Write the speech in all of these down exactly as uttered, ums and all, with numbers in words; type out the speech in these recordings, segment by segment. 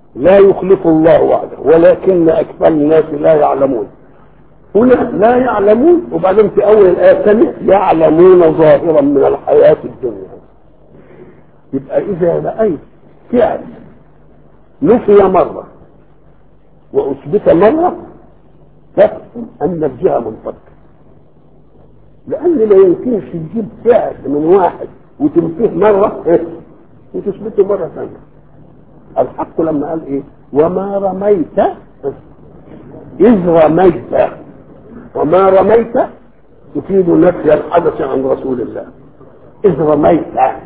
لا يخلف الله وعده ولكن اكثر الناس لا يعلمون. هنا لا يعلمون، وبعدين في اول الايه الثانيه يعلمون ظاهرا من الحياه الدنيا. يبقى اذا رايت فعل نفي مره واثبت مره تفهم ان الجهه منفكه، لان لا يمكنش تجيب فعل من واحد وتنفيه مره وتثبته مره ثانيه. الحق لما قال ايه؟ وما رميت اذ رميت، وما رميت تفيد نفي الحدث عن رسول الله. اذ رميت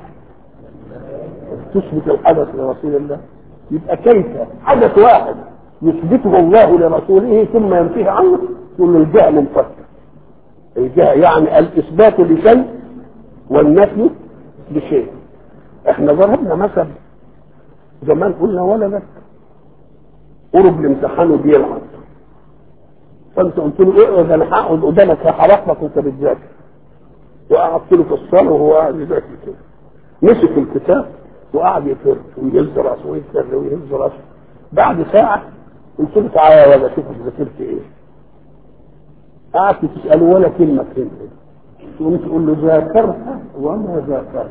تثبت الحدث لرسول الله، يبقى كيف حدث واحد يثبته الله لرسوله ثم ينفيه عنه يقول الجهه منفكه. الجهه يعني الاثبات لشيء والنفي لشيء. احنا ضربنا مثل زمان قلنا ولدك قرب الامتحان وبيلعب، فانت قلت له اقعد انا هقعد قدامك هحرق لك وانت بتذاكر، وقعدت له في الصاله وهو قاعد يذاكر كده، مسك الكتاب وقعد يفر ويهز راسه ويفر ويهز راسه. بعد ساعه قلت له تعالى يا ولد شوف ذاكرت ايه. قعدت تساله ولا كلمه كلمه، تقوم تقول له ذاكرت وما ذاكرت.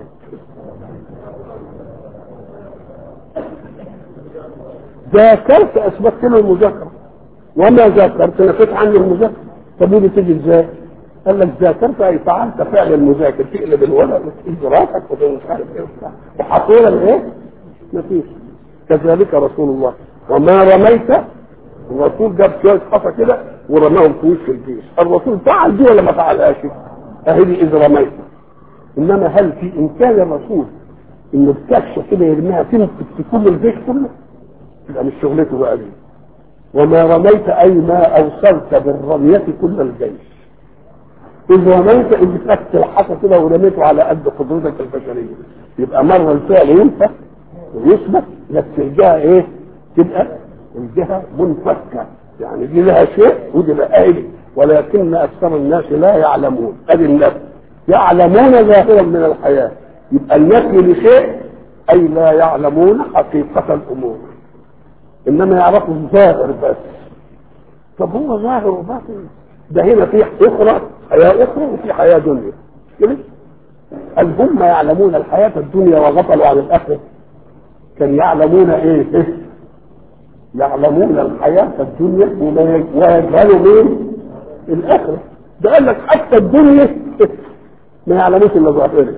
ذاكرت اثبتت له المذاكره، وما ذاكرت نفيت عني المذاكره. طب ودي تيجي ازاي؟ قال لك ذاكرت اي فعلت فعل المذاكر، تقلب الورق وتقلب راسك ومش عارف ايه وحطينا الايه؟ مفيش. كذلك رسول الله وما رميت، الرسول جاب شويه حصى كده ورماهم في وش الجيش. الرسول فعل دي ولا ما فعلهاش؟ اهي دي اذ رميت. انما هل في امكان الرسول انه بكشه كده يرميها تمسك في كل الجيش كله؟ يبقى مش شغلته بقى دي. وما رميت اي ما اوصلت بالرميه كل الجيش. اذا رميت اذا خدت الحصى كده ورميته على قد قدرتك البشريه، يبقى مره الفعل ينفع ويثبت، بس الجهه ايه؟ تبقى الجهه منفكه، يعني دي لها شيء ودي لها ايه، ولكن اكثر الناس لا يعلمون. ادي النفي، يعلمون ظاهرا من الحياه، يبقى النفي لشيء اي لا يعلمون حقيقه الامور، انما يعرفوا الظاهر بس. طب هو ظاهر وباطن، ده هنا في اخرى حياه اخرى وفي حياه دنيا كده. هل هم يعلمون الحياه الدنيا وغفلوا عن الاخره؟ كان يعلمون ايه؟ يعلمون الحياه الدنيا ويجهلوا مين؟ الاخره. ده قال لك حتى الدنيا ما يعلموش الا ظاهرها.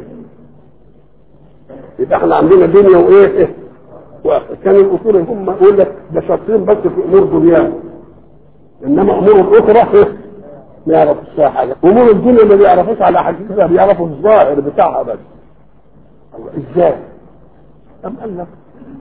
يبقى احنا عندنا دنيا وايه؟ كان الاصول هم يقول لك ده شاطرين بس في امور دنيا، انما امور الاخرى ما يعرفوش فيها حاجه. امور الدنيا ما بيعرفوش على حقيقتها، بيعرفوا الظاهر بتاعها بس. الله ازاي؟ أم قال لك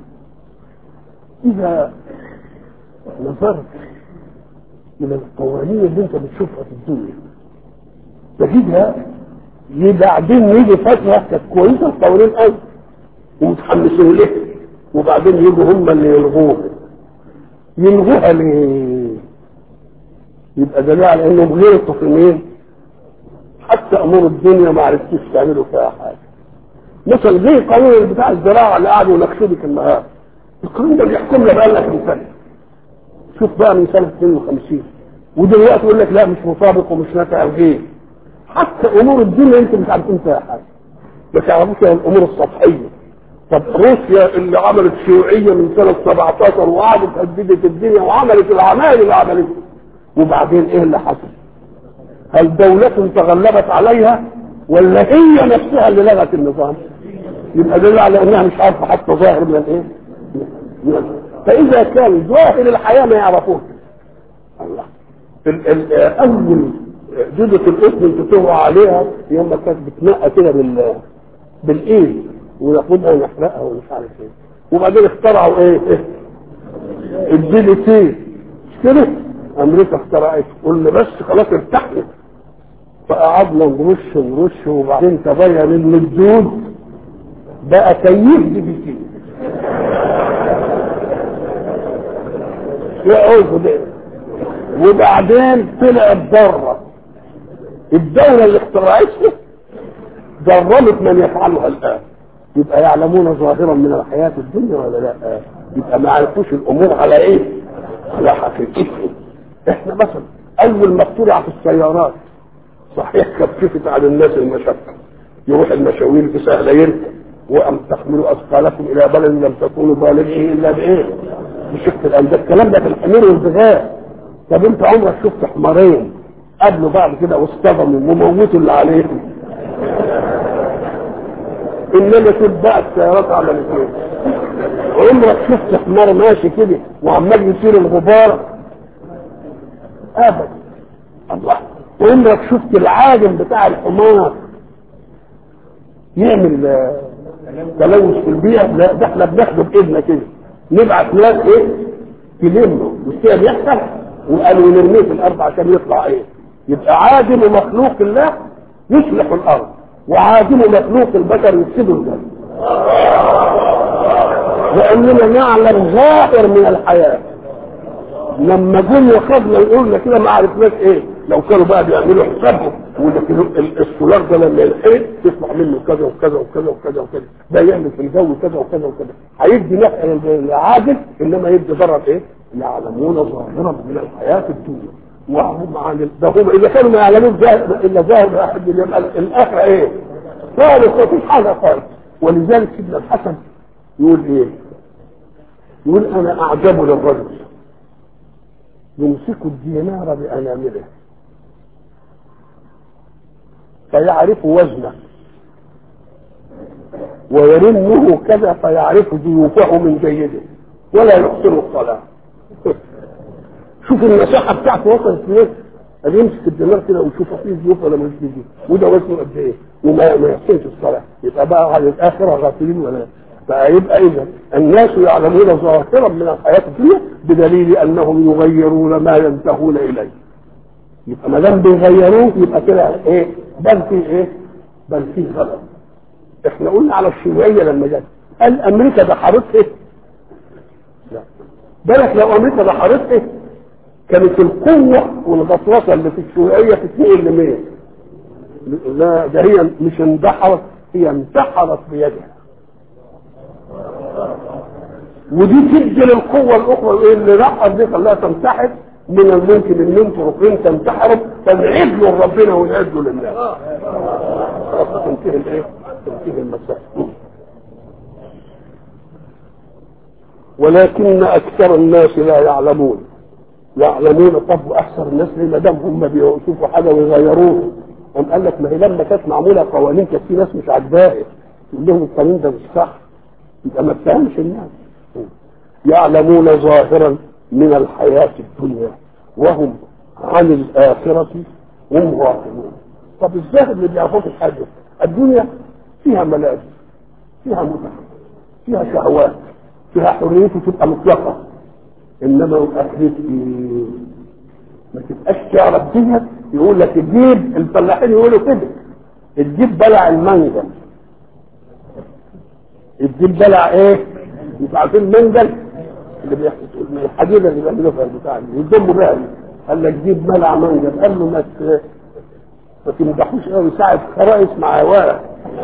اذا نظرت الى القوانين اللي انت بتشوفها في الدنيا تجدها بعدين يجي فتره كانت كويسه القوانين قوي ومتحمسين لها، وبعدين يجوا هم اللي يلغوها. يلغوها ليه؟ يبقى دليل على انهم غلطوا في مين؟ حتى امور الدنيا ما عرفتوش تعملوا فيها حاجه. مثلا زي القانون بتاع الزراعه اللي قعدوا يناقشوه ديك النهار، القانون ده بيحكمنا بقى لك من سنه. شوف بقى من سنه اثنين وخمسين ودلوقتي يقول لك لا مش مطابق ومش نافع الغير. حتى امور الدنيا انتم مش عارفين فيها حاجه، ما تعرفوش الامور السطحيه. طب روسيا اللي عملت شيوعيه من سنه سبعتاشر وقعدت هددت الدنيا وعملت الاعمال اللي عملتها، وبعدين ايه اللي حصل؟ هل دولة تغلبت عليها ولا هي نفسها اللي لغت النظام؟ يبقى دليل على انها مش عارفه حتى ظاهر من الايه؟ فاذا كان ظاهر الحياه ما يعرفوه. الله ال ال اول جدة الاسم انت تقوى عليها يوم ما كانت بتنقى كده بال بالايد وناخدها ونحرقها ومش عارف ايه، وبعدين اخترعوا ايه؟ ايه؟ الديليتي مش كده؟ امريكا اخترعت، قلنا بس خلاص ارتحنا، فقعدنا نرش نرش وبعدين تبين ان الدود بقى كيف دي بي يعوز ده، وبعدين طلعت بره الدولة اللي اخترعتها جرمت من يفعلها الان. يبقى يعلمون ظاهرا من الحياة الدنيا ولا لا؟ يبقى ما عرفوش الامور على ايه؟ على حقيقتها. احنا مثلا اول ما اخترعت السيارات صحيح كففت على الناس المشقه، يروح المشاوير بسهله يركب، وأم تحملوا أثقالكم إلى بلد لم تكونوا بالغيه إلا بإيه؟ بشق الأنفاس. الكلام ده في الحمير والبغال. طب أنت عمرك شفت حمارين قبلوا بعد كده واصطدموا وموتوا اللي عليهم؟ إنما شوف بقى السيارات عملت إيه؟ عمرك شفت حمار ماشي كده وعمال يصير الغبار؟ أبدا. الله. عمرك شفت العاجم بتاع الحمار يعمل تلوث في البيئة؟ لا، ده احنا بناخده بايدنا كده، نبعت ناس ايه تلمه مش كده بيحصل، وقالوا نرميه في الارض عشان يطلع ايه؟ يبقى عادم مخلوق الله يصلح الارض، وعادم مخلوق البشر يفسد الجنة. لاننا نعلم ظاهر من الحياة. لما جم وخدنا يقولنا كده ما عرفناش ايه، لو كانوا بقى بيعملوا حسابهم السولار ده لما يلحق يطلع منه كذا وكذا وكذا وكذا وكذا، ده يعمل في الجو كذا وكذا وكذا، هيدي نفع العادل، انما يدي ضرر ايه؟ يعلمون ظاهرا من الحياه الدنيا وهم عن ده. هم اذا كانوا ما يعلمون الا ظاهر واحد يبقى الاخره ايه؟ خالص ما فيش حاجه خالص. ولذلك سيدنا الحسن يقول ايه؟ يقول انا اعجب للرجل يمسك الدينار بانامله فيعرف وزنه ويرنه كذا فيعرف ضيوفه من جيده ولا يحسن الصلاه. شوف المساحه بتاعته وصلت ليه؟ اللي يمسك الدينار كده ويشوف فيه ضيوف ولا مش فيه ضيوف، وده وزنه قد ايه وما يحسنش الصلاه، يبقى بقى على الاخره غافلين ولا؟ فيبقى اذا الناس يعلمون ظاهرا من الحياه الدنيا بدليل انهم يغيرون ما ينتهون اليه. يبقى ما دام بيغيروه يبقى كده ايه؟ بل فيه ايه؟ بل فيه غلط. احنا قلنا على الشيوعيه لما جت قال امريكا دحرتها. لا بالك لو امريكا دحرتها كانت القوه والغطرسه اللي في الشيوعيه تتنقل لمين؟ لا ده هي مش اندحرت، هي انتحرت بيدها. ودي تدي للقوه الاخرى اللي راحت دي خلاها تنتحر. من الممكن ان انتم ربنا تنتحروا فنعدلوا لربنا ونعدلوا لله. خلاص تنتهي الايه؟ تنتهي المسائل. ولكن اكثر الناس لا يعلمون. يعلمون طب اكثر الناس ليه؟ ما دام هم بيشوفوا حاجه ويغيروها. قام قال لك ما هي لما كانت معموله قوانين كانت في ناس مش عاجباها يقول لهم القانون ده مش صح، يبقى ما اتهمش الناس. يعلمون ظاهرا من الحياة الدنيا وهم عن الآخرة هم غافلون. طب الزاهد اللي بيعرفوش الحاجة الدنيا فيها ملاذ، فيها متعة، فيها شهوات، فيها حريته تبقى مطلقة. إنما الآخرة ما تبقاش تعرف ديها. يقول لك الجيب، الفلاحين يقولوا كده الجيب بلع المنجل. الجيب بلع ايه؟ مش عارفين المنجل اللي بيحصل الحديده اللي بيعملوها في البتاع دي يضموا بها. قال لك جيب ملع منجل. قال له ما ما تمدحوش قوي ساعه خرائص مع هواه.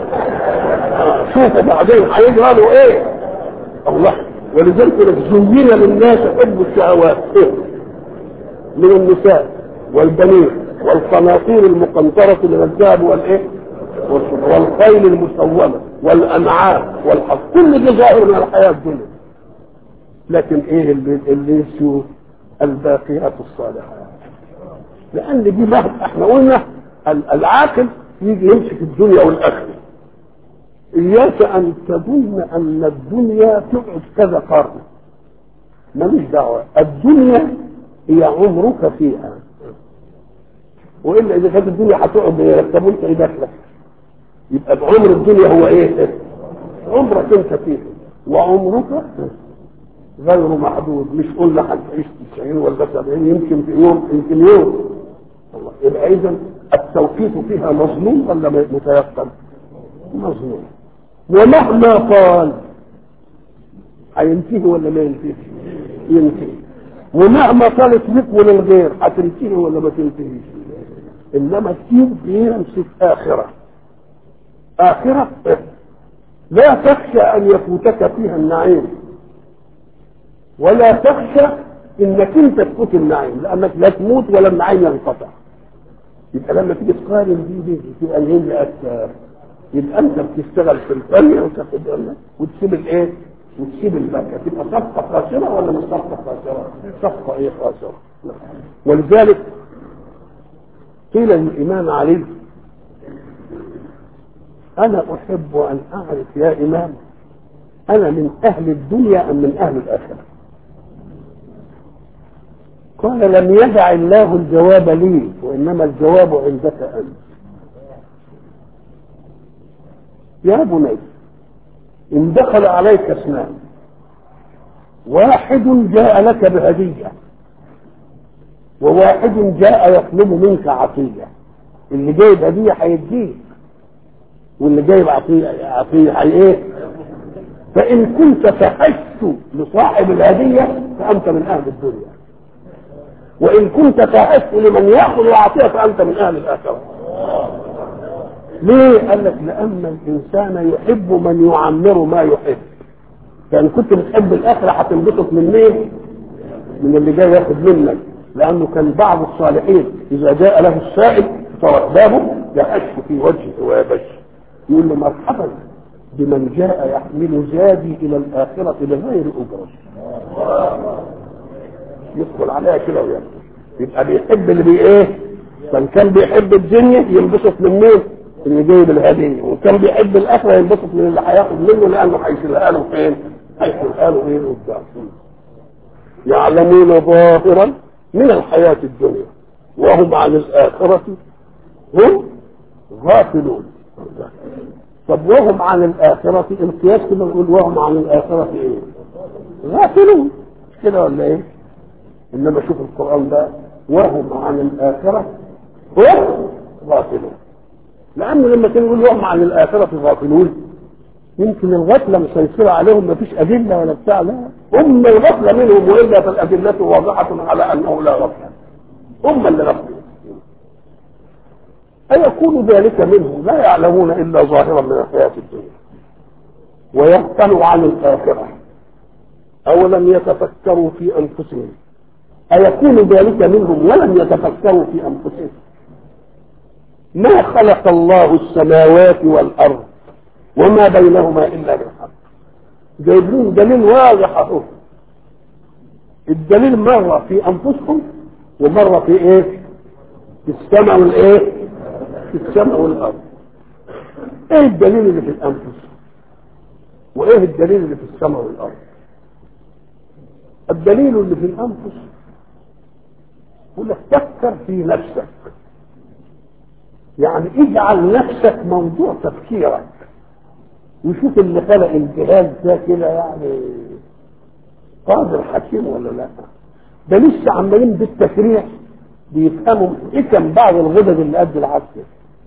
شوفوا بعدين هيجرى له ايه؟ الله. ولذلك زين للناس حب الشهوات إيه؟ من النساء والبنين والقناطير المقنطره من الذهب والايه؟ والخيل المسومه والانعام والحظ. كل ده ظاهر من الحياه الدنيا. لكن ايه اللي يسوء؟ الباقيات الصالحات. لان دي مهد احنا قلنا العاقل يجي يمسك الدنيا والاخره. اياك ان تظن ان الدنيا تقعد كذا قرن. ماليش دعوه، الدنيا هي عمرك فيها. والا اذا كانت الدنيا هتقعد يرتبوا انت ايه دخلك؟ يبقى بعمر الدنيا هو ايه؟ عمرك انت فيه. وعمرك غير محدود. مش قلنا هتعيش تسعين ولا سبعين، يمكن في يوم يمكن يوم. الله. يبقى اذا التوقيت فيها مظلوم ولا متيقن؟ مظلوم. ومهما طال هينتهي ولا ما ينتهي؟ ينتهي. ومهما طالت لك وللغير هتنتهي ولا ما تنتهيش؟ انما الدين بيمسك اخره. اخره لا تخشى ان يفوتك فيها النعيم. ولا تخشى انك انت تفوت النعيم، لانك لا تموت ولا النعيم ينقطع. يبقى لما تيجي تقارن دي دي تبقى الهند اكثر، يبقى انت بتشتغل في الثانيه وتاخد وتسيب الايه؟ وتسيب البكه، تبقى صفقه خاسره ولا مش صفقه خاسره؟ صفقه ايه خاسره. ولذلك قيل للامام علي: انا احب ان اعرف يا امام انا من اهل الدنيا ام من اهل الاخره؟ قال: لم يدع الله الجواب لي، وانما الجواب عندك انت. يا بني، ان دخل عليك اثنان، واحد جاء لك بهديه وواحد جاء يطلب منك عطيه، اللي جايب هديه هيديك واللي جايب عطيه عطيه هي ايه؟ فان كنت فحشت لصاحب الهديه فانت من اهل الدنيا، وان كنت فحشت لمن ياخذ العطيه فانت من اهل الاخره. ليه؟ قال لك: لان الانسان يحب من يعمر ما يحب. فان كنت بتحب الاخره هتنبسط من مين؟ من اللي جاي ياخد منك. لانه كان بعض الصالحين اذا جاء له السائل طرق بابه يهش في وجهه ويبش، يقول له: مرحبا بمن جاء يحمل زادي الى الاخره بغير اجره. يدخل عليها كده وياخد. يبقى بيحب اللي بي ايه؟ من كان بيحب الدنيا ينبسط من مين؟ اللي جايب الهديه، وكان بيحب الاخره ينبسط من اللي هياخد منه، لانه هيشيلها له فين؟ هيشيلها له ايه قدام. يعلمون ظاهرا من الحياه الدنيا وهم عن الاخره هم غافلون. طب وهم عن الاخره القياس كده نقول وهم عن الاخره ايه؟ غافلون، كده ولا ايه؟ انما شوف القران ده: وهم عن الاخره هم غافلون. لأنه لما كانوا يقولوا لهم عن الآخرة غافلون يمكن الغفلة مسيطرة عليهم، ما فيش أدلة ولا بتاع، لا هم الغفلة منهم، وإلا فالأدلة واضحة على أنه لا غفلة، هم اللي غفلوا. أيكون ذلك منهم؟ لا يعلمون إلا ظاهرا من الحياة الدنيا ويغفلوا عن الآخرة. أولم يتفكروا في أنفسهم؟ أيكون ذلك منهم ولم يتفكروا في أنفسهم؟ ما خلق الله السماوات والأرض وما بينهما إلا بالحق. جايب لهم دليل واضح اهو. الدليل مرة في أنفسهم ومرة في إيه؟ في السماء والإيه؟ في السماء والأرض. إيه الدليل اللي في الأنفس؟ وإيه الدليل اللي في السماء والأرض؟ الدليل اللي في الأنفس يقول لك: فكر في نفسك، يعني اجعل نفسك موضوع تفكيرك، وشوف اللي خلق الجهاز ده كده يعني قادر حكيم ولا لا. ده لسه عمالين بالتشريع بيفهموا حكم بعض الغدد اللي قد العسل.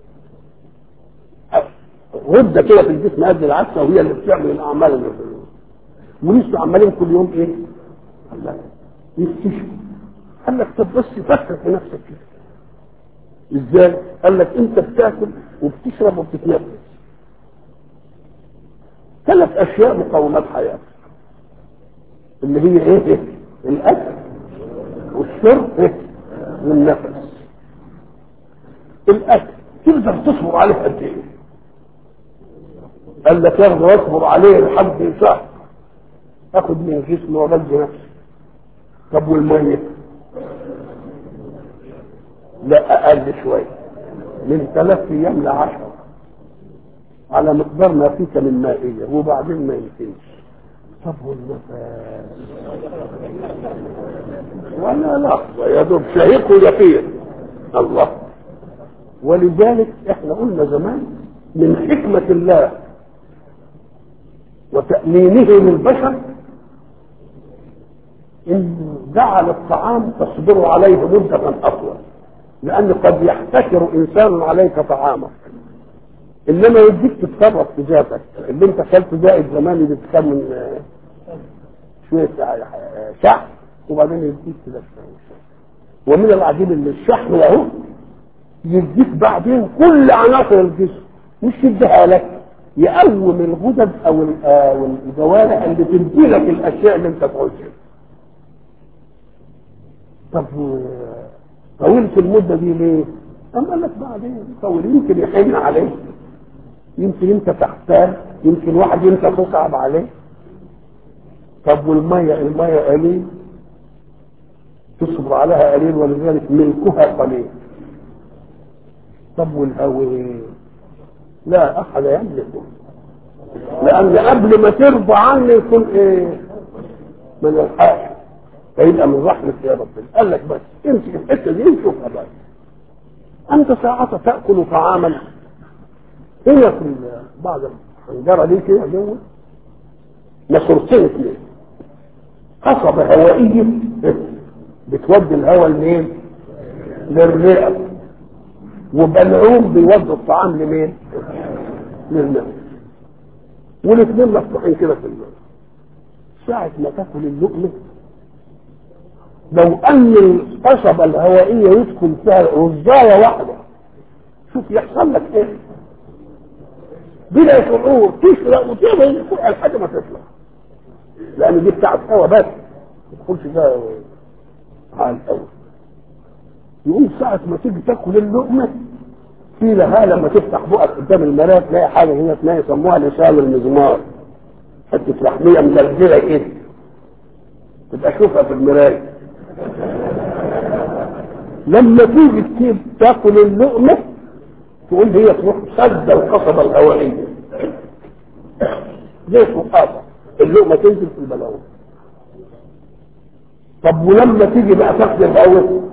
غده كده في الجسم قد العسل وهي اللي بتعمل الاعمال اللي في الجسم. ولسه عمالين كل يوم ايه؟ قال لك يكتشفوا. قال لك: طب بس فكر في نفسك كده. ازاي؟ قال لك: انت بتاكل وبتشرب وبتتنفس، ثلاث اشياء مقومات حياتك، اللي هي ايه؟ الاكل والشرب إيه؟ والنفس. الاكل تقدر تصبر عليه قد ايه؟ قال لك: ياخد واصبر عليه لحد شهر، اخد من جسمي وبلجي نفسي. طب والميت؟ لا، اقل شويه، من ثلاث ايام لعشر، على مقدار ما فيك من مائيه، وبعدين ما يمكنش. طب والنفس؟ ولا لحظه، يا دوب شهيق ويقين. الله. ولذلك احنا قلنا زمان من حكمه الله وتأمينه للبشر ان جعل الطعام تصبر عليه مده اطول، لأن قد يحتكر إنسان عليك طعامك، إنما يديك تتصرف في ذاتك. اللي أنت أكلته زائد زمان بتكون من شوية شحم وبعدين يديك كده شوية. ومن العجيب إن الشحم له يديك بعدين كل عناصر الجسم، مش يديها لك، يقوم الغدد أو الجوارح اللي تدي لك الأشياء اللي أنت تعوزها. طب طولت المده دي ليه؟ أم قال لك بعدين طول، يمكن يحن عليه، يمكن انت تحتاج، يمكن واحد انت تصعب عليه. طب والميه، الميه قليل تصبر عليها قليل، ولذلك ملكها قليل. طب والهواء لا احد يملكه، لان قبل ما ترضى عني يكون ايه من الحاجه، فيبقى من رحمه يا ربنا. قال لك بس امسك الحته دي وشوفها بقى. انت ساعه تاكل طعاما هنا في بعض الحنجره دي كده جوه نصرتين اثنين، قصبه هوائيه بتودي الهواء لمين؟ للرئه، وبلعوم بيودي الطعام لمين؟ للنفس. والاثنين مفتوحين كده في الماء. ساعة ما تاكل اللقمة لو ان القصبة الهوائية يدخل فيها رزاية واحدة، شوف يحصل لك ايه؟ بلا شعور تشرق وتبهي لحد ما تطلع، لان دي بتاعت هوا بس ما تدخلش فيها على الاول. يقول ساعة ما تيجي تاكل اللقمة في لها لما تفتح بقك قدام المرايه تلاقي حاجه هنا تلاقي يسموها لسان المزمار، حته لحميه مدلدله كده تبقى شوفها في المرايه. لما تيجي تجيب تاكل اللقمه تقول هي تروح سد القصبه الهوائيه زي فقاطه، اللقمه تنزل في البلعوم. طب ولما تيجي بقى تاخد الهواء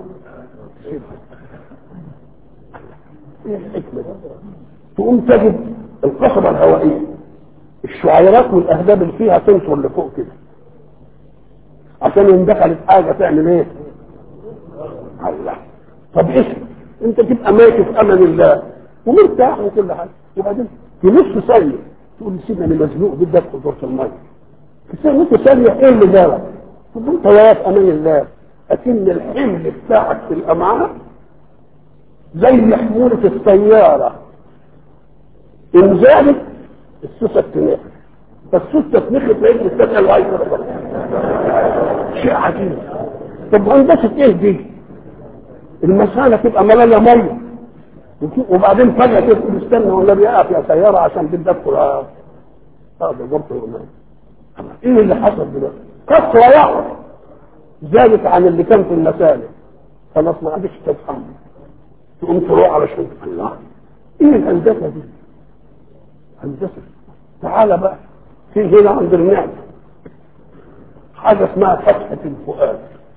ايه الحكمه دي؟ تقوم تجد القصبه الهوائيه الشعيرات والاهداب اللي فيها تنطر لفوق كده، عشان ان دخلت حاجه تعمل ايه؟ الله. طب اسم انت تبقى ماشي في امان الله ومرتاح وكل حاجه، وبعدين في نص ثانيه تقول سيبني انا مزنوق بدي ادخل دورة الميه. في نص ثانيه ايه اللي جرى؟ طب انت وياك امان الله، اكن الحمل بتاعك في الامعاء زي حمولة السيارة، إن زادت السوسة تنخ، فالسوسة تنخ تلاقيك مستسأل وعايز ربك. شيء عجيب. طب هندسة إيه دي؟ المسالة تبقى ملانة مية وبعدين فجأة تقول استنى والنبي يقف يا سيارة عشان بدي أدخل هذا ضبط الأمان. إيه اللي حصل دلوقتي؟ كسرة واحدة زادت عن اللي كان في المسالة، خلاص ما عادش تتحمل. تقوم تروح على شيء الله. ايه الهندسه دي؟ هندسه. تعالى بقى في هنا عند المعده حاجه اسمها فتحه الفؤاد.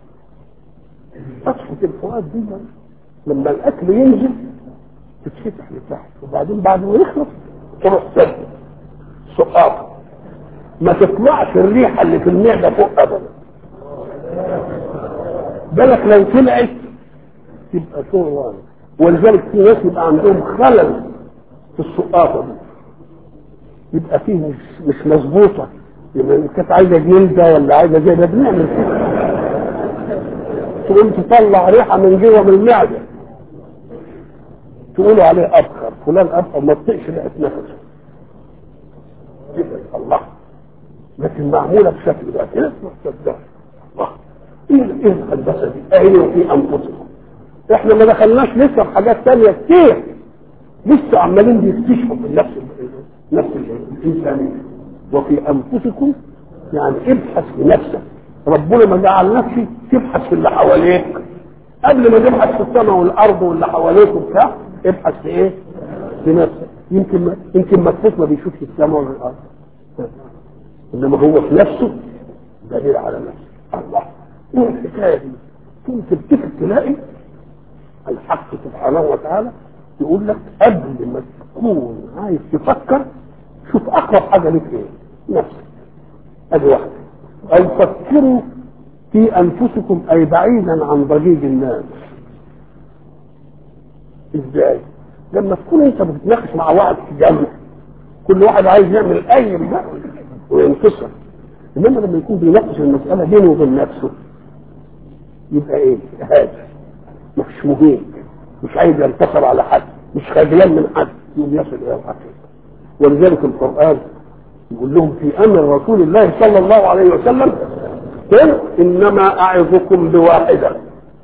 فتحه الفؤاد دي لما الاكل ينزل تتفتح لتحت، وبعدين بعد ما يخلص تروح سد سقاط، ما تطلعش الريحه اللي في المعده فوق ابدا. بالك لو طلعت تبقى شغل واضح. ولذلك في ناس يبقى عندهم خلل في السقاطه دي، يبقى فيه مش مش مظبوطه، يبقى كانت عايزه جلده ولا عايزه زي ده بنعمل كده، تقوم تطلع ريحه من جوه من المعده تقولوا عليه ابخر، فلان ابخر ما تطيقش ريحه نفسه يبقى الله، لكن معموله بشكل ده كده تصدق الله. ايه ايه الهندسه دي؟ اهي في انفسكم. احنا ما دخلناش لسه في حاجات ثانيه كتير، لسه عمالين بيكتشفوا في نفس نفس الانسانيه. وفي انفسكم يعني ابحث في نفسك، ربنا ما جعلناكش تبحث في اللي حواليك قبل ما تبحث في السماء والارض واللي حواليك وبتاع، ابحث في ايه؟ في نفسك. يمكن ما يمكن مكفوف ما بيشوفش السماء ولا الارض، انما هو في نفسه دليل على نفسه. الله، ايه الحكايه دي؟ كنت تفتكر تلاقي الحق سبحانه وتعالى يقول لك قبل ما تكون عايز تفكر شوف اقرب حاجه لك ايه؟ نفسك. ادي واحده. او فكروا في انفسكم اي بعيدا عن ضجيج الناس. ازاي؟ لما تكون انت بتتناقش مع واحد في جامعه كل واحد عايز يعمل اي بقى وينتصر، انما لما يكون بيناقش المساله بينه وبين نفسه يبقى ايه؟ هذا مش مهم، مش عايز ينتصر على حد، مش خجلان من حد، يقوم يصل الى الحقيقه. ولذلك القران يقول لهم في امر رسول الله صلى الله عليه وسلم قل انما اعظكم بواحده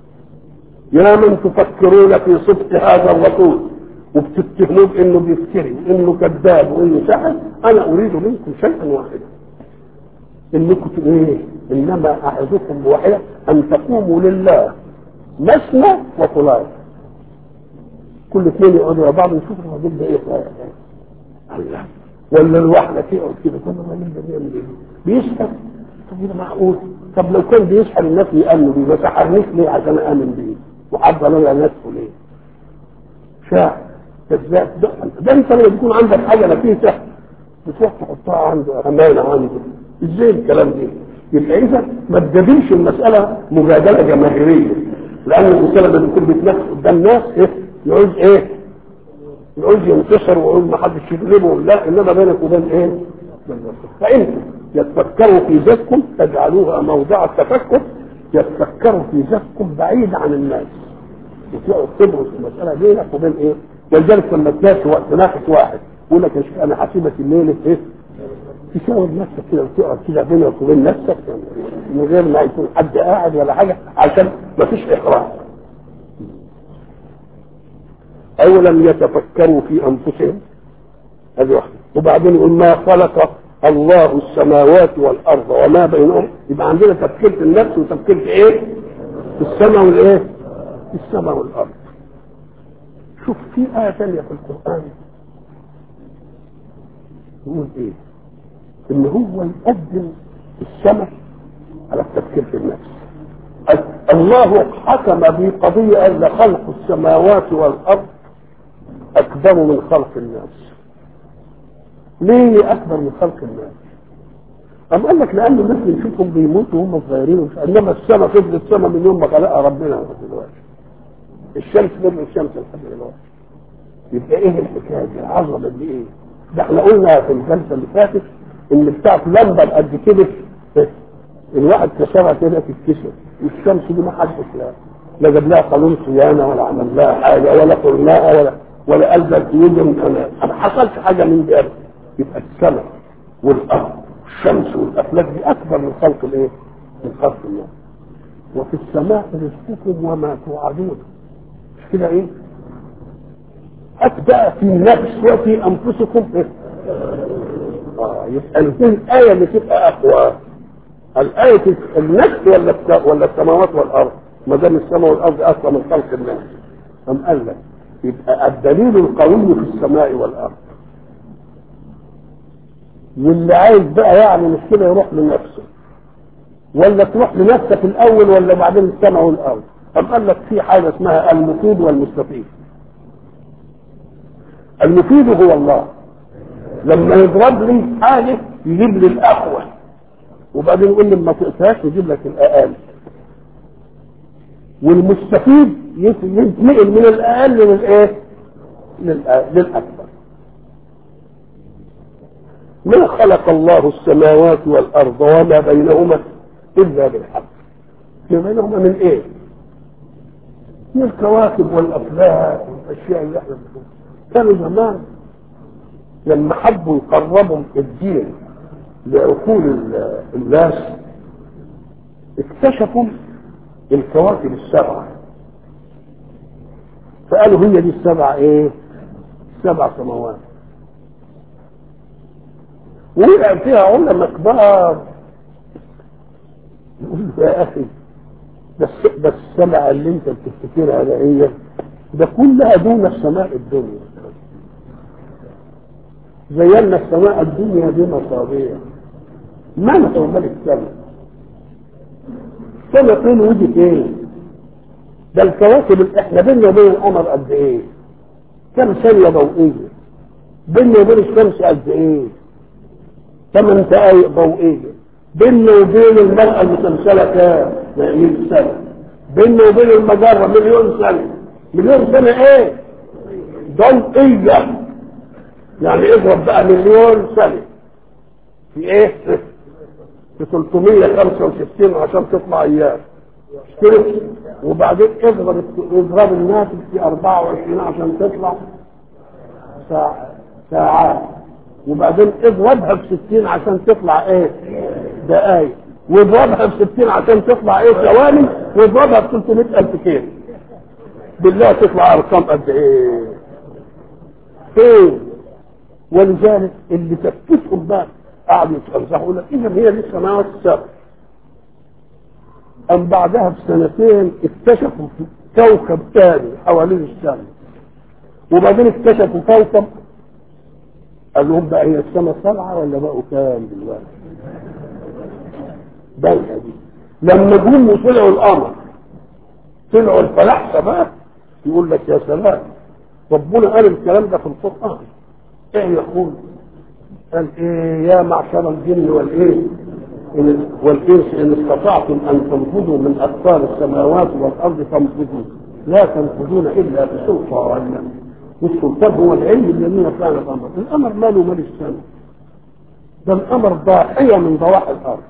يا من تفكرون في صدق هذا الرسول وبتتهموه بانه بيفتري وانه كذاب وانه ساحر، انا اريد منكم شيئا واحدا، انكم ايه؟ انما اعظكم بواحده ان تقوموا لله مثنى وثلاث، كل اثنين يقعدوا مع بعض نشوف الراجل ده ايه الله، ولا الواحده تقعد كده طب الراجل ده بيعمل ايه؟ بيسحر؟ طب ده معقول؟ طب لو كان بيسحر الناس يامنوا بيه ما سحرنيش ليه عشان امن بيه؟ وحضر لنا نفسه ليه؟ شاعر كذاب. ده, ده انت لما يكون عندك حاجه نفيسه بتروح تحطها عنده امانه عنده، ازاي الكلام ده؟ يبقى اذا ما تجادلش المساله مجادله جماهيريه، لان المساله ده بيكون بيتنافس قدام الناس ايه؟ يعوز ايه؟ يعوز ينتصر ويعوز ما حدش يغلبه، لا، انما بينك وبين ايه؟ فانتم يتفكروا في ذاتكم تجعلوها موضع التفكر، يتفكروا في ذاتكم بعيد عن الناس وتقعد تدرس المساله بينك وبين ايه؟ ولذلك لما تلاقي وقت تنافس واحد يقول لك يا شيخ انا حاسبك الليله ايه؟ تشاور نفسك كده وتقعد كده بينك وبين نفسك من غير ما يكون حد قاعد ولا حاجه عشان ما فيش احراج. أولم يتفكروا في أنفسهم، هذه واحدة. وبعدين يقول ما خلق الله السماوات والأرض وما بينهم، يبقى عندنا تفكير في النفس وتفكير في إيه؟ في السماء والإيه؟ في السماء والأرض. شوف في آية ثانية في القرآن يقول إيه؟ إن هو يقدم السماء على التفكير في النفس. الله حكم بقضية أن خلق السماوات والأرض أكبر من خلق الناس. ليه أكبر من خلق الناس؟ أم قال لك لأن الناس بنشوفهم بيموتوا وهم صغيرين، إنما السماء فضلت السماء من يوم ما خلقها ربنا لحد دلوقتي. الشمس فضلت الشمس لحد دلوقتي. يبقى إيه الحكاية دي؟ العظمة اللي إيه؟ ده إحنا قلنا في الجلسة اللي فاتت إن بتاعت لمبة قد كده الواحد كسرها كده تتكسر، والشمس دي ما حدش لا لا جاب لها قانون صيانه ولا عمل لها حاجه ولا قلناها ولا ولا قال لك يوجد ما حصلش حاجه من دي ابدا. يبقى السماء والارض والشمس والافلاك دي اكبر من خلق الايه؟ من خلق الله. وفي السماء رزقكم وما توعدون، مش كده ايه؟ ابدا في النفس وفي انفسكم إيه؟ اه يبقى الايه اللي تبقى اقوى الآية النفس ولا ولا السماوات والأرض؟ ما دام السماء والأرض أقوى من خلق الناس. أم قال لك يبقى الدليل القوي في السماء والأرض. واللي عايز بقى يعني مش كده يروح لنفسه، ولا تروح لنفسك الأول ولا بعدين السماء والأرض. أم قال لك في حاجة اسمها المفيد والمستفيد. المفيد هو الله، لما يضرب لي حاجة يجيب لي الأقوى وبعدين يقول لي ما تقساش يجيب لك الاقل. والمستفيد يتنقل من الاقل للايه؟ للاكبر. ما خلق الله السماوات والارض وما بينهما الا بالحق. ما بينهما من ايه؟ من الكواكب والافلاك والاشياء اللي احنا بنشوفها. كانوا زمان لما حبوا يقربوا الدين لعقول الناس اكتشفوا الكواكب السبعة، فقالوا هي دي السبعة ايه؟ سبع سماوات. وقع فيها علماء كبار يقول يا اخي بس بس السبعة اللي انت بتفتكرها ده هي ده كلها دون السماء الدنيا. زينا السماء الدنيا بمصابيح. ما نحو ملك السماء السماء فين وجهت ايه؟ ده الكواكب اللي احنا بيننا وبين القمر قد ايه؟ كم ثانية ضوئية؟ بيننا وبين الشمس قد ايه؟ ثمان دقايق ضوئية. بيننا وبين المرأة المسلسلة كام؟ مئة سنة. بيننا وبين المجرة مليون سنة. مليون سنة ايه؟ ضوئية. يعني اضرب بقى مليون سنة في ايه؟ في ثلاثمية وخمسة وستين عشان تطلع ايام. وبعدين اضرب اضرب الناس في أربعة وعشرين عشان تطلع ساعة ساعات. وبعدين اضربها في ستين عشان تطلع ايه؟ دقايق. واضربها في ستين عشان تطلع ايه؟ ثواني. واضربها في ثلاثمية ألف كيلو. بالله تطلع ارقام قد ايه؟ فين؟ ولذلك اللي تفتشهم بقى قعدوا يتفلسفوا يقول لك اذا هي دي السماوات السبع. ام بعدها بسنتين اكتشفوا كوكب ثاني حوالين الشمس، وبعدين اكتشفوا كوكب قال لهم بقى هي السماء سبعه ولا بقوا كام دلوقتي؟ بلها دي لما جم وطلعوا القمر طلعوا الفلاحه بقى يقول لك يا سلام، ربنا قال الكلام ده في القران. ايه يقول؟ قال ايه؟ يا معشر الجن والايه والانس ان استطعتم ان تنفذوا من اقطار السماوات والارض فانفذوا لا تنفذون الا بسلطان، والسلطان هو العلم الذي كان الامر. الامر ماله مال السماء، ده الامر ضاحيه من ضواحي الارض،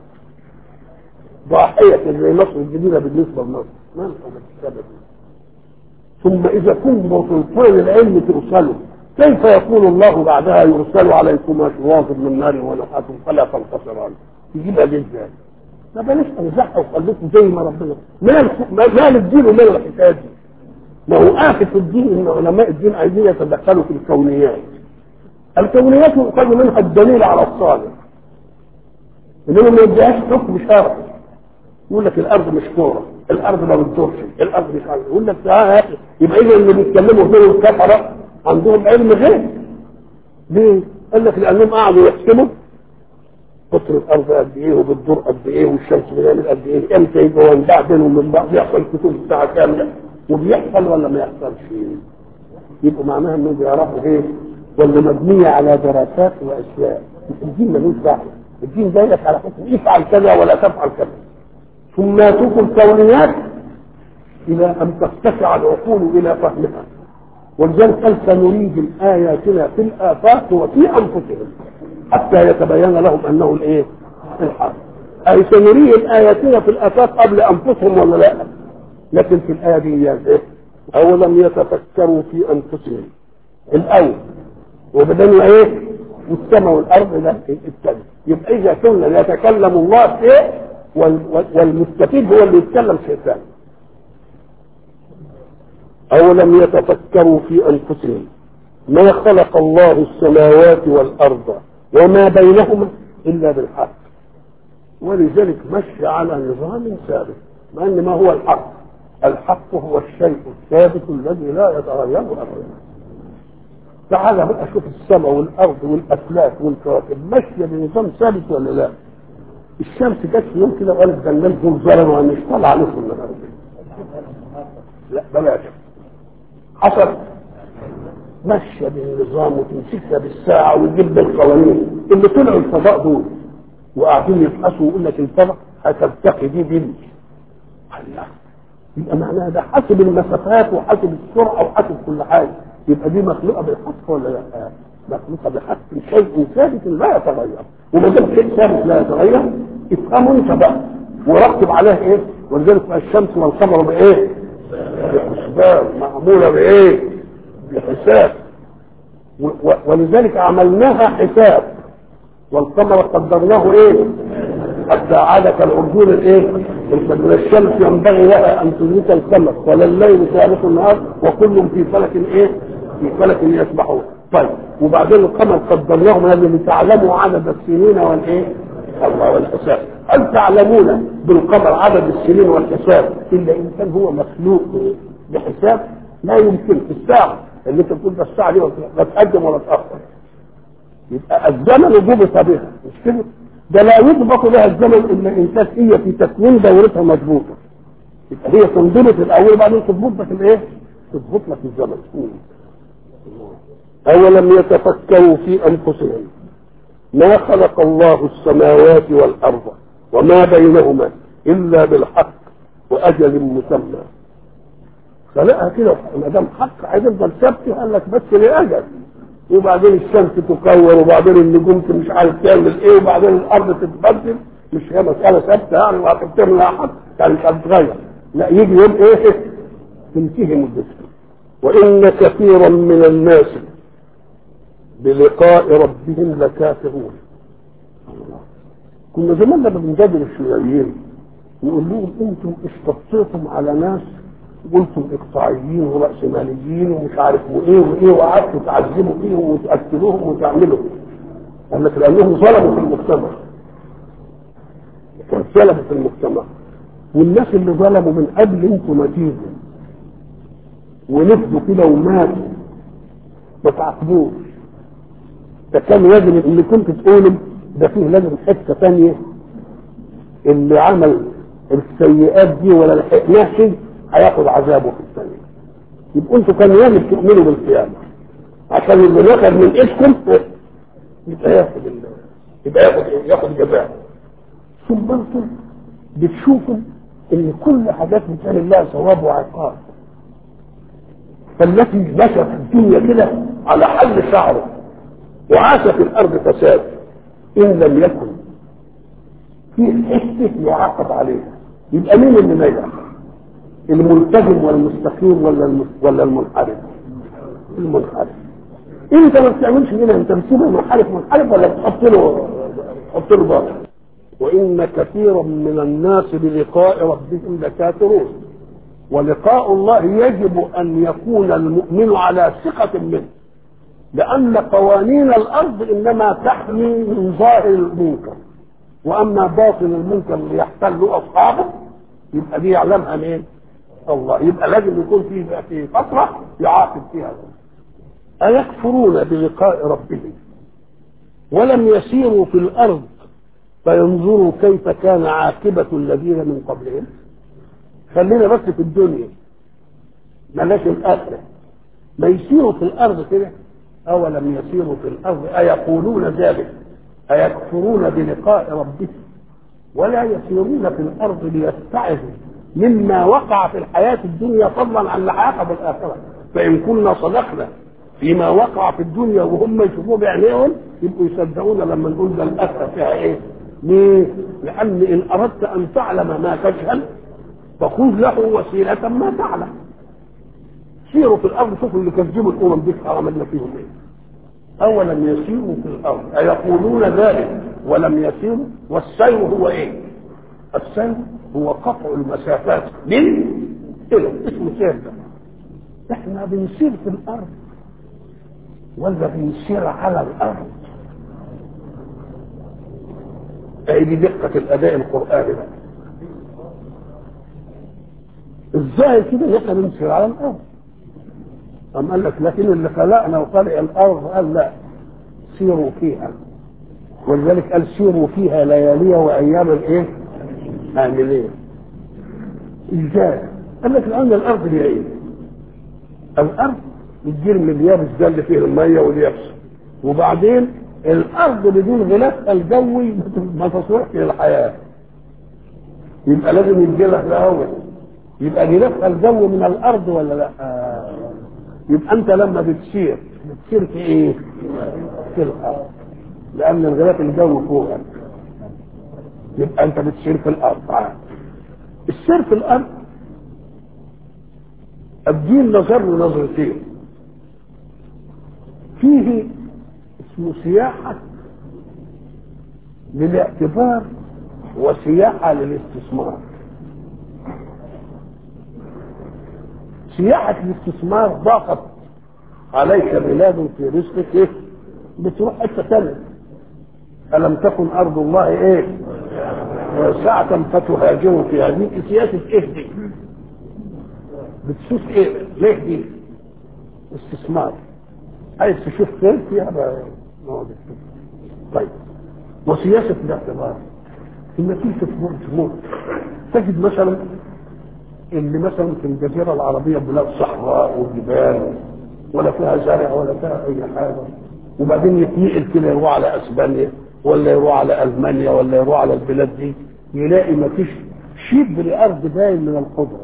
ضاحيه زي مصر الجديده بالنسبه لمصر ما نقدر السبب. ثم اذا كنتم سلطان العلم ترسلوا كيف يقول الله بعدها يرسل عليكم شواظ من نار ونحاس فلا تنتصران؟ يجيبها دي ازاي؟ ما بلاش تنزحوا وخليكم زي ما ربنا مال مال الدين ومال الحكايه دي. ما هو آفة الدين ان علماء الدين عايزين يتدخلوا في الكونيات. الكونيات يؤخذ منها الدليل على الصالح، انما ما يديهاش حكم شرعي. يقول لك الارض مش كوره، الارض ما بتدورش، الارض مش عارف. يقول لك تعالى يا اخي، يبقى اذا اللي بيتكلموا دول الكفره عندهم علم غير. ليه؟ قال لك لانهم قعدوا يحسبوا قطر الارض قد ايه وبتدور قد ايه والشمس بتعمل قد ايه، امتى يبقى وانباع بينهم من بعض، يحصل كتب الساعه كامله وبيحصل ولا ما يحصلش. يبقى معناها انهم بيعرفوا ايه؟ ولا مبنيه على دراسات واشياء. الدين ملوش دعوه، الدين دايلك على حكم افعل كذا ولا تفعل كذا. ثم يترك الكونيات الى ان تتسع العقول الى فهمها. ولذلك قال سنريهم اياتنا في الافاق وفي انفسهم حتى يتبين لهم انه الايه؟ الحق. اي سنريهم اياتنا في الافاق قبل انفسهم ولا لا؟ لكن في الايه دي ايه؟ اولم يتفكروا في انفسهم الاول وبدأوا ايه؟ والسماء والارض ده الثاني. يبقى اذا كنا يتكلم الله شيء والمستفيد هو اللي يتكلم شيء ثاني. أولم يتفكروا في أنفسهم ما خلق الله السماوات والأرض وما بينهما إلا بالحق، ولذلك مشي على نظام ثابت. مع أن ما هو الحق؟ الحق هو الشيء الثابت الذي لا يتغير أبدا. تعال بقى شوف السماء والأرض والأفلاك والكواكب ماشية بنظام ثابت ولا لا؟ الشمس جت في يوم كده وقالت ده الناس دول ظلموا مش طالع عليكم النهارده. لا بلاش. حصل ماشيه بالنظام وتمسكها بالساعه وتجيب بالقوانين. اللي طلعوا الفضاء دول وقاعدين يبحثوا ويقول لك الفضاء هتلتقي دي بنت. الله، يبقى معناها ده حسب المسافات وحسب السرعه وحسب كل حاجه. يبقى دي مخلوقه بالحق ولا لا؟ مخلوقه بحق شيء ثابت لا يتغير. وما دام شيء ثابت لا يتغير افهموا انت بقى ورتب عليه ايه؟ ولذلك الشمس والقمر بايه؟ بحسبان، معموله بايه؟ بحساب. ولذلك عملناها حساب. والقمر قدرناه ايه؟ حتى عاد كالعرجون الايه؟ الشمس ينبغي لها ان تدرك القمر ولا الليل سابق النهار وكل في فلك ايه؟ في فلك يسبحون. طيب وبعدين القمر قدرناه من اللي تعلموا عدد السنين والايه؟ الله والحساب. هل تعلمون بالقمر عدد السنين والحساب الا ان كان هو مخلوق بحساب؟ لا يمكن. في الساعه اللي انت بتقول ده الساعه دي لا تقدم ولا تاخر. يبقى الزمن ضبط بها مش كده؟ ده لا يضبط لها الزمن الا ان كانت هي في تكوين دورتها مضبوطه. يبقى هي تنضبط الاول وبعدين تضبط لك الايه؟ تضبط لك الزمن. اولم يتفكروا في انفسهم ما خلق الله السماوات والارض وما بينهما الا بالحق واجل مسمى. خلقها كده ما دام حق هتفضل ثابته. قال لك بس لاجل، وبعدين الشمس تكور وبعدين النجوم مش عارف تعمل ايه وبعدين الارض تتبدل. مش هي مساله ثابته يعني وهتتم لها حق يعني مش هتتغير. لا يجي يوم ايه؟ تنتهي مدتها. وان كثيرا من الناس بلقاء ربهم لكافرون. كنا زمان لما بنجادل الشيوعيين نقول لهم انتم استطيعتم على ناس قلتم اقطاعيين ورأسماليين ومش عارف وايه وايه وقعدتوا تعذبوا فيهم وتقتلوهم وتعملوا. قال لك لانهم ظلموا في المجتمع، كان ظلموا في المجتمع، والناس اللي ظلموا من قبل انتم ما تيجوا ونفذوا كده وماتوا ما تعاقبوش. فكان يجب اللي كنت تقوله ده فيه لازم حته ثانيه، اللي عمل السيئات دي ولا لحقناش هياخد عذابه في الثانيه. يبقى انتوا كان يجب تؤمنوا بالقيامه عشان اللي ياخد من ايدكم يبقى ياخد يبقى ياخد ياخد جزاء. ثم انتم بتشوفوا ان كل حاجات بتاعت الله ثواب وعقاب، فالتي مشى في الدنيا كده على حل شعره وعاش في الارض فساد ان لم يكن في حته يعاقب عليها يبقى مين اللي نجح؟ الملتزم والمستقيم ولا ولا المنحرف؟ المنحرف. انت ما بتعملش كده، انت بتسيبه منحرف منحرف ولا بتحط له تحط له باطل. وان كثيرا من الناس بلقاء ربهم لكافرون، ولقاء الله يجب ان يكون المؤمن على ثقة منه، لان قوانين الارض انما تحمي من ظاهر المنكر، واما باطن المنكر اللي يحتله اصحابه يبقى دي يعلمها مين؟ الله. يبقى لازم يكون في في فتره يعاقب فيها. ايكفرون بلقاء ربهم ولم يسيروا في الارض فينظروا كيف كان عاقبه الذين من قبلهم؟ خلينا بس في الدنيا ملاش الاخره، ما يسيروا في الارض كده. اولم يسيروا في الارض ايقولون ذلك ايكفرون بلقاء ربهم ولا يسيرون في الارض ليتعظوا مما وقع في الحياه الدنيا فضلا عن العاقبه الاخره. فان كنا صدقنا فيما وقع في الدنيا وهم يشوفوه بعينيهم يبقوا يصدقونا لما نقول ده الاخره فيها ايه؟ ليه؟ لان ان اردت ان تعلم ما تجهل فخذ له وسيله ما تعلم. سيروا في الارض شوفوا اللي كذبوا الامم دي عملنا فيهم ايه. اولم يسيروا في الارض ايقولون ذلك ولم يسيروا. والسير هو ايه؟ السير هو قطع المسافات من الى اسمه سير. ده احنا بنسير في الارض ولا بنسير على الارض؟ اي دي دقه الاداء القراني بقى. ازاي كده ان احنا بنسير على الارض؟ أم قال لك لكن اللي خلقنا وخلق الارض قال لا سيروا فيها، ولذلك قال سيروا فيها ليالي واياما ايه؟ عاملين. ازاي؟ قال لك لان الارض دي ايه؟ الارض الجرم اليابس ده اللي فيه الميه واليابس، وبعدين الارض بدون غلاف الجوي ما تصلحش للحياه، يبقى لازم يجي لها الاول يبقى غلاف الجو من الارض ولا لا؟ آه. يبقى انت لما بتسير بتسير في ايه؟ في الارض، لان الغلاف الجو فوقك، يبقى انت بتسير في الارض. آه. السير في الارض الدين نظر نظرتين، فيه اسمه سياحة للاعتبار وسياحة للاستثمار. سياحة الاستثمار ضاقت عليك بلاد في رزقك ايه؟ بتروح حتة ثانية. ألم تكن أرض الله ايه؟ واسعة فتهاجروا فيها. دي سياسة ايه دي؟ بتشوف ايه؟ ليه دي؟ استثمار. عايز تشوف خير فيها بقى. طيب وسياسة الاعتبار انك انت تموت تموت تجد مثلا اللي مثلا في الجزيرة العربية بلاد صحراء وجبال ولا فيها زرع ولا فيها اي حاجة، وبعدين يتنقل كده يروح على اسبانيا ولا يروح على المانيا ولا يروح على البلاد دي يلاقي ما فيش شبر ارض باين من الخضرة،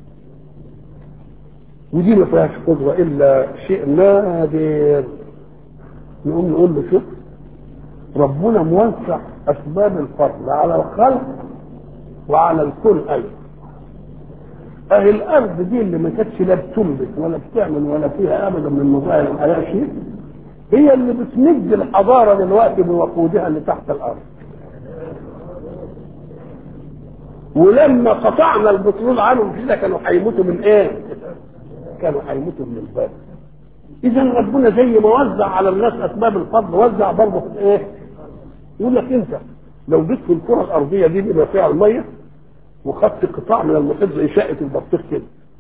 ودي ما فيهاش خضرة الا شيء نادر. نقوم نقول له شوف ربنا موسع اسباب الفضل على الخلق وعلى الكل ايضا. اهي الارض دي اللي ما كانتش لا بتنبت ولا بتعمل ولا فيها ابدا من مظاهر الحياه شيء، هي اللي بتمد الحضاره دلوقتي بوقودها اللي تحت الارض. ولما قطعنا البترول عنهم كده كانوا هيموتوا من ايه؟ كانوا هيموتوا من البرد. اذا ربنا زي ما وزع على الناس اسباب الفضل وزع برضه في ايه؟ يقول لك انت لو جيت في الكره الارضيه دي بما فيها الميه وخدت قطاع من المحيط زي شقه البطيخ كده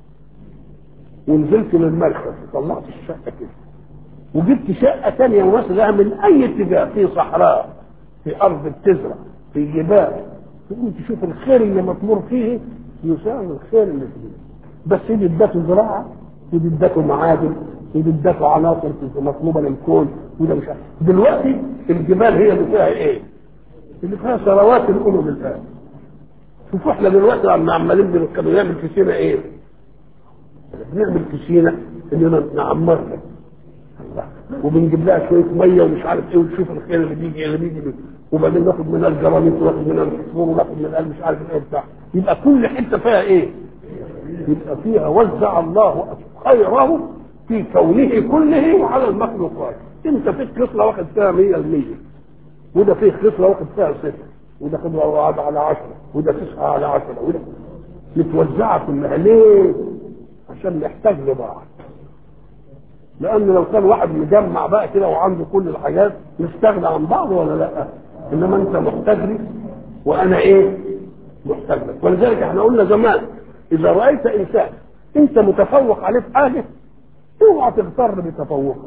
ونزلت للمركز وطلعت الشقه كده وجبت شقه ثانيه ومثلها من اي اتجاه، في صحراء، في ارض بتزرع، في جبال، تقوم تشوف الخير اللي مطمور فيه يساوي الخير اللي فيه. بس دي ادته زراعه ودي ادته معادن ودي ادته عناصر مطلوبه للكون وده مش عارف. دلوقتي الجبال هي اللي فيها ايه؟ اللي فيها ثروات الامم الان. شوفوا احنا دلوقتي لما عمالين بنعمل في سينا ايه؟ بنعمل في سينا اننا نعمرها وبنجيب لها شويه ميه ومش عارف ايه ونشوف الخير اللي بيجي اللي بيجي وبعدين ناخد منها الجرانيت وناخد منها الفسفور وناخد منها مش عارف ايه بتاع. يبقى كل حته فيها ايه؟ يبقى فيها وزع الله خيره في كونه كله وعلى المخلوقات. انت فيك خصله واخد فيها مية بالمية وده فيه خصله واخد فيها صفر وده خصله على عشرة وده تسعة على عشرة وده متوزعه كلها. ليه؟ عشان نحتاج لبعض. لان لو كان واحد مجمع بقى كده وعنده كل الحاجات نستغنى عن بعض ولا لا؟ انما انت محتاج لي وانا ايه؟ محتاج لك. ولذلك احنا قلنا زمان اذا رايت انسان انت متفوق عليه في حاجه اوعى تغتر بتفوقه،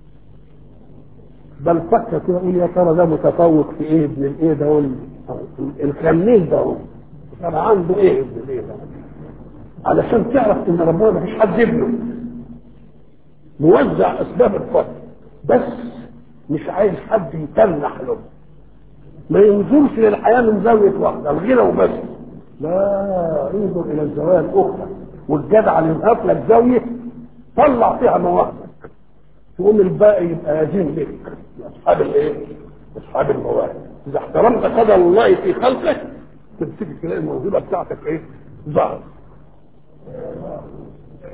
بل فكر كده قول يا ترى ده متفوق في ايه؟ ابن الايه ده الخميس ده كان عنده ايه ابن الايه ده؟ علشان تعرف ان ربنا مفيش حد ابنه. موزع اسباب الفضل بس مش عايز حد يتنح له، ما ينظرش للحياه من زاويه واحده الغنى وبس، لا انظر الى الزوايا الاخرى. والجدع اللي ينقف لك زاويه طلع فيها مواهبك تقوم الباقي يبقى يزين لك. اصحاب الايه؟ اصحاب المواهب. اذا احترمت قدر الله في خلقك تمسك تلاقي الموهبه بتاعتك ايه؟ ظهر.